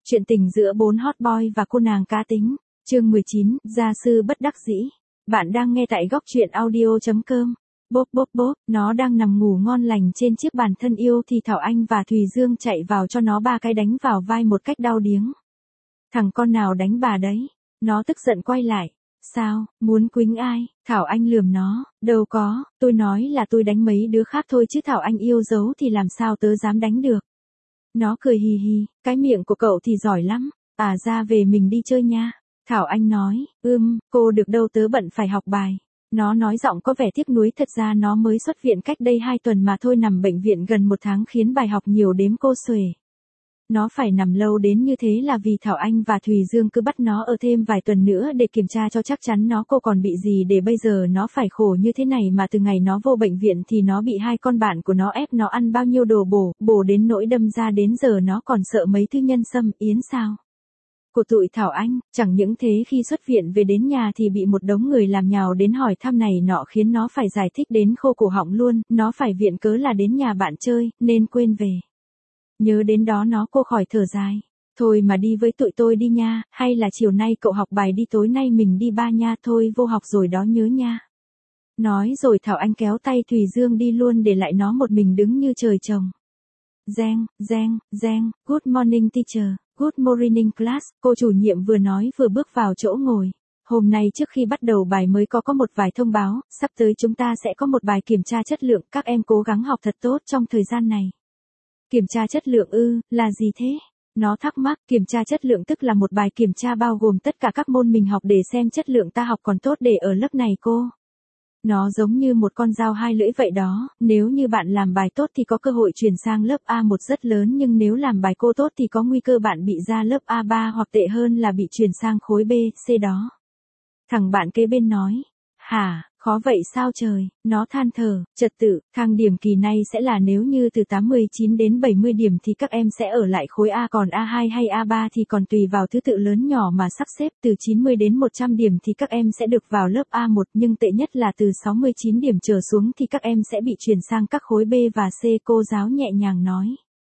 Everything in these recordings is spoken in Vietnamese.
Chuyện tình giữa 4 hot boy và cô nàng cá tính. Chương 19, gia sư bất đắc dĩ. Bạn đang nghe tại góc truyện audio.com. Bốp bốp bốp, nó đang nằm ngủ ngon lành trên chiếc bàn thân yêu thì Thảo Anh và Thùy Dương chạy vào cho nó 3 cái đánh vào vai một cách đau điếng. Thằng con nào đánh bà đấy? Nó tức giận quay lại. Sao, muốn quýnh ai? Thảo Anh lườm nó, đâu có, tôi nói là tôi đánh mấy đứa khác thôi chứ Thảo Anh yêu dấu thì làm sao tớ dám đánh được. Nó cười hì hì, cái miệng của cậu thì giỏi lắm, ra về mình đi chơi nha. Thảo Anh nói, cô được đâu tớ bận phải học bài. Nó nói giọng có vẻ tiếc nuối, thật ra nó mới xuất viện cách đây 2 tuần mà thôi, nằm bệnh viện gần 1 tháng khiến bài học nhiều đếm cô xuể. Nó phải nằm lâu đến như thế là vì Thảo Anh và Thùy Dương cứ bắt nó ở thêm vài tuần nữa để kiểm tra cho chắc chắn cô còn bị gì để bây giờ nó phải khổ như thế này, mà từ ngày nó vô bệnh viện thì nó bị 2 con bạn của nó ép nó ăn bao nhiêu đồ bổ đến nỗi đâm ra đến giờ nó còn sợ mấy thứ nhân sâm yến sao. Của tụi Thảo Anh, chẳng những thế khi xuất viện về đến nhà thì bị một đống người làm nhào đến hỏi thăm này nọ khiến nó phải giải thích đến khô cổ họng luôn, nó phải viện cớ là đến nhà bạn chơi, nên quên về. Nhớ đến đó cô khỏi thở dài. Thôi mà đi với tụi tôi đi nha, hay là chiều nay cậu học bài đi, tối nay mình đi ba nha, thôi vô học rồi đó nhớ nha. Nói rồi Thảo Anh kéo tay Thùy Dương đi luôn để lại nó một mình đứng như trời trồng. Reng, good morning teacher, good morning class, cô chủ nhiệm vừa nói vừa bước vào chỗ ngồi. Hôm nay trước khi bắt đầu bài mới có một vài thông báo, sắp tới chúng ta sẽ có một bài kiểm tra chất lượng, các em cố gắng học thật tốt trong thời gian này. Kiểm tra chất lượng là gì thế? Nó thắc mắc, kiểm tra chất lượng tức là một bài kiểm tra bao gồm tất cả các môn mình học để xem chất lượng ta học còn tốt để ở lớp này cô. Nó giống như một con dao hai lưỡi vậy đó, nếu như bạn làm bài tốt thì có cơ hội chuyển sang lớp A1 rất lớn, nhưng nếu làm bài cô tốt thì có nguy cơ bạn bị ra lớp A3 hoặc tệ hơn là bị chuyển sang khối B, C đó. Thằng bạn kế bên nói, hả, khó vậy sao trời, nó than thở, trật tự, thang điểm kỳ này sẽ là nếu như từ 89 đến 70 điểm thì các em sẽ ở lại khối A, còn A2 hay A3 thì còn tùy vào thứ tự lớn nhỏ mà sắp xếp, từ 90 đến 100 điểm thì các em sẽ được vào lớp A1, nhưng tệ nhất là từ 69 điểm trở xuống thì các em sẽ bị chuyển sang các khối B và C, cô giáo nhẹ nhàng nói.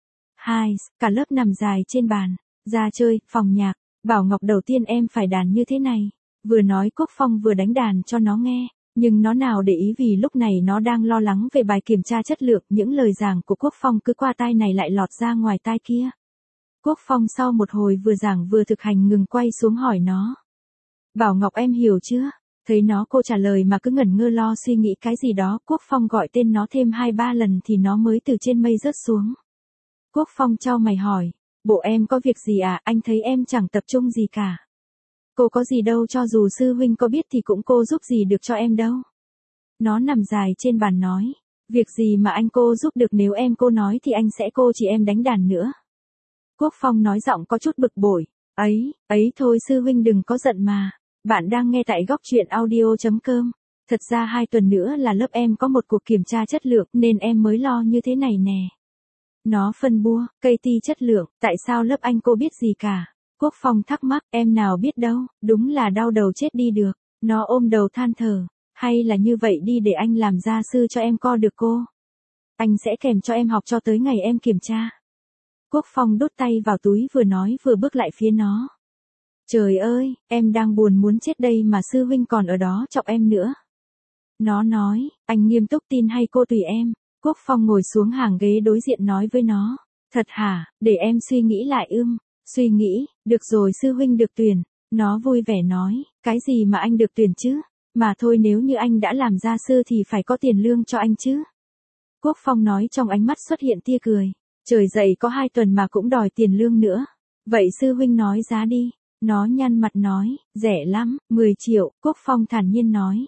Cả lớp nằm dài trên bàn, ra chơi, phòng nhạc, Bảo Ngọc đầu tiên em phải đàn như thế này. Vừa nói Quốc Phong vừa đánh đàn cho nó nghe, nhưng nó nào để ý vì lúc này nó đang lo lắng về bài kiểm tra chất lượng, những lời giảng của Quốc Phong cứ qua tai này lại lọt ra ngoài tai kia. Quốc Phong sau một hồi vừa giảng vừa thực hành ngừng quay xuống hỏi nó. Bảo Ngọc em hiểu chưa? Thấy cô trả lời mà cứ ngẩn ngơ lo suy nghĩ cái gì đó, Quốc Phong gọi tên nó thêm 2-3 lần thì nó mới từ trên mây rớt xuống. Quốc Phong chau mày hỏi, bộ em có việc gì à, anh thấy em chẳng tập trung gì cả. Cô có gì đâu, cho dù sư huynh có biết thì cũng cô giúp gì được cho em đâu. Nó nằm dài trên bàn nói, việc gì mà anh cô giúp được, nếu cô nói thì anh sẽ chỉ em đánh đàn nữa. Quốc Phong nói giọng có chút bực bội, ấy thôi sư huynh đừng có giận mà, bạn đang nghe tại góc truyện audio.com. Thật ra 2 tuần nữa là lớp em có một cuộc kiểm tra chất lượng nên em mới lo như thế này nè. Nó phân bua, cây ti chất lượng, tại sao lớp anh cô biết gì cả? Quốc Phong thắc mắc, em nào biết đâu, đúng là đau đầu chết đi được. Nó ôm đầu than thở, hay là như vậy đi để anh làm gia sư cho em co được cô. Anh sẽ kèm cho em học cho tới ngày em kiểm tra. Quốc Phong đút tay vào túi vừa nói vừa bước lại phía nó. Trời ơi, em đang buồn muốn chết đây mà sư huynh còn ở đó chọc em nữa. Nó nói, anh nghiêm túc tin hay cô tùy em. Quốc Phong ngồi xuống hàng ghế đối diện nói với nó. Thật hả, để em suy nghĩ lại Suy nghĩ, được rồi sư huynh được tuyển. Nó vui vẻ nói, cái gì mà anh được tuyển chứ? Mà thôi, nếu như anh đã làm gia sư thì phải có tiền lương cho anh chứ. Quốc Phong nói trong ánh mắt xuất hiện tia cười. Trời dậy có 2 tuần mà cũng đòi tiền lương nữa. Vậy sư huynh nói giá đi. Nó nhăn mặt nói, rẻ lắm, 10 triệu. Quốc Phong thản nhiên nói.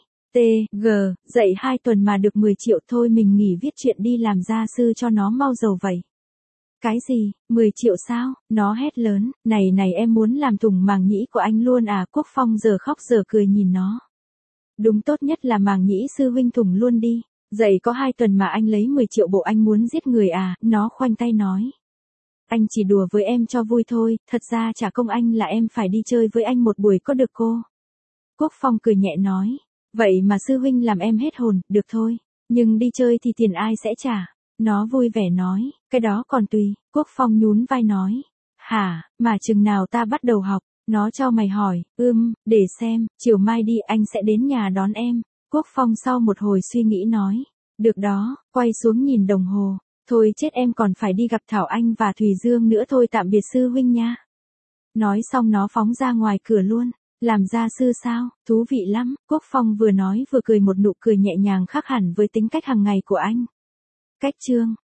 Dậy 2 tuần mà được 10 triệu thôi, mình nghỉ viết chuyện đi làm gia sư cho nó mau giàu vậy. Cái gì, 10 triệu sao? Nó hét lớn, này em muốn làm thủng màng nhĩ của anh luôn à? Quốc Phong giờ khóc giờ cười nhìn nó. Đúng, tốt nhất là màng nhĩ sư huynh thủng luôn đi. Dậy có 2 tuần mà anh lấy 10 triệu, bộ anh muốn giết người à? Nó khoanh tay nói. Anh chỉ đùa với em cho vui thôi, thật ra trả công anh là em phải đi chơi với anh một buổi có được cô? Quốc Phong cười nhẹ nói. Vậy mà sư huynh làm em hết hồn, được thôi. Nhưng đi chơi thì tiền ai sẽ trả? Nó vui vẻ nói, cái đó còn tùy. Quốc Phong nhún vai nói, Hả, mà chừng nào ta bắt đầu học? Nó cho mày hỏi, để xem, chiều mai đi anh sẽ đến nhà đón em. Quốc Phong sau một hồi suy nghĩ nói. Được đó, quay xuống nhìn đồng hồ. Thôi chết em còn phải đi gặp Thảo Anh và Thùy Dương nữa thôi tạm biệt sư huynh nha. Nói xong nó phóng ra ngoài cửa luôn. Làm gia sư sao, thú vị lắm, Quốc Phong vừa nói vừa cười một nụ cười nhẹ nhàng khác hẳn với tính cách hàng ngày của anh. Cách chương